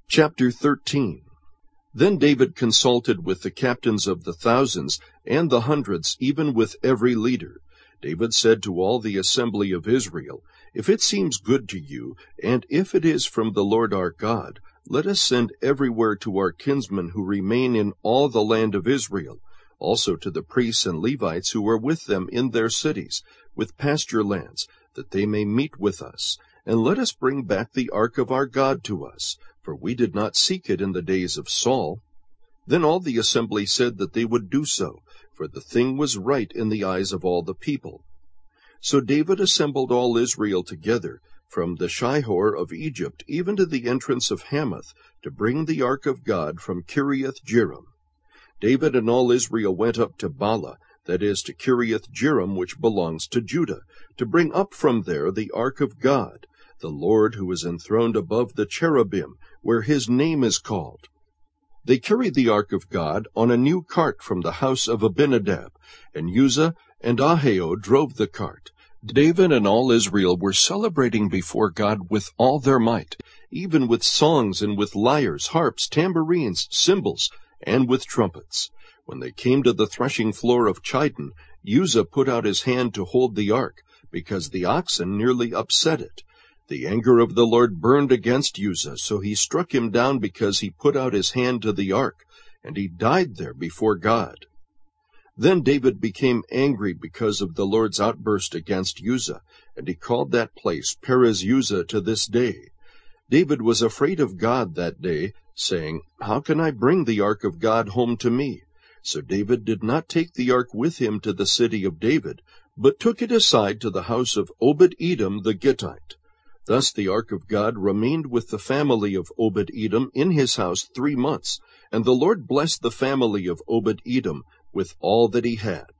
Chapter 13. Then David consulted with the captains of the thousands and the hundreds, even with every leader. David said to all the assembly of Israel, "If it seems good to you, and if it is from the Lord our God, let us send everywhere to our kinsmen who remain in all the land of Israel, also to the priests and Levites who are with them in their cities, with pasture lands, that they may meet with us. And let us bring back the ark of our God to us, for we did not seek it in the days of Saul." Then all the assembly said that they would do so, for the thing was right in the eyes of all the people. So David assembled all Israel together, from the Shihor of Egypt even to the entrance of Hamath, to bring the ark of God from Kiriath-Jearim. David and all Israel went up to Bala, that is, to Kiriath-Jearim, which belongs to Judah, to bring up from there the ark of God, the Lord who is enthroned above the cherubim, where his name is called. They carried the ark of God on a new cart from the house of Abinadab, and Uzzah and Ahio drove the cart. David and all Israel were celebrating before God with all their might, even with songs and with lyres, harps, tambourines, cymbals, and with trumpets. When they came to the threshing floor of Chidon, Uzzah put out his hand to hold the ark, because the oxen nearly upset it. The anger of the Lord burned against Uzzah, so he struck him down because he put out his hand to the ark, and he died there before God. Then David became angry because of the Lord's outburst against Uzzah, and he called that place Perez-Uzzah to this day. David was afraid of God that day, saying, "How can I bring the ark of God home to me?" So David did not take the ark with him to the city of David, but took it aside to the house of Obed-Edom the Gittite. Thus the ark of God remained with the family of Obed-Edom in his house 3 months, and the Lord blessed the family of Obed-Edom with all that he had.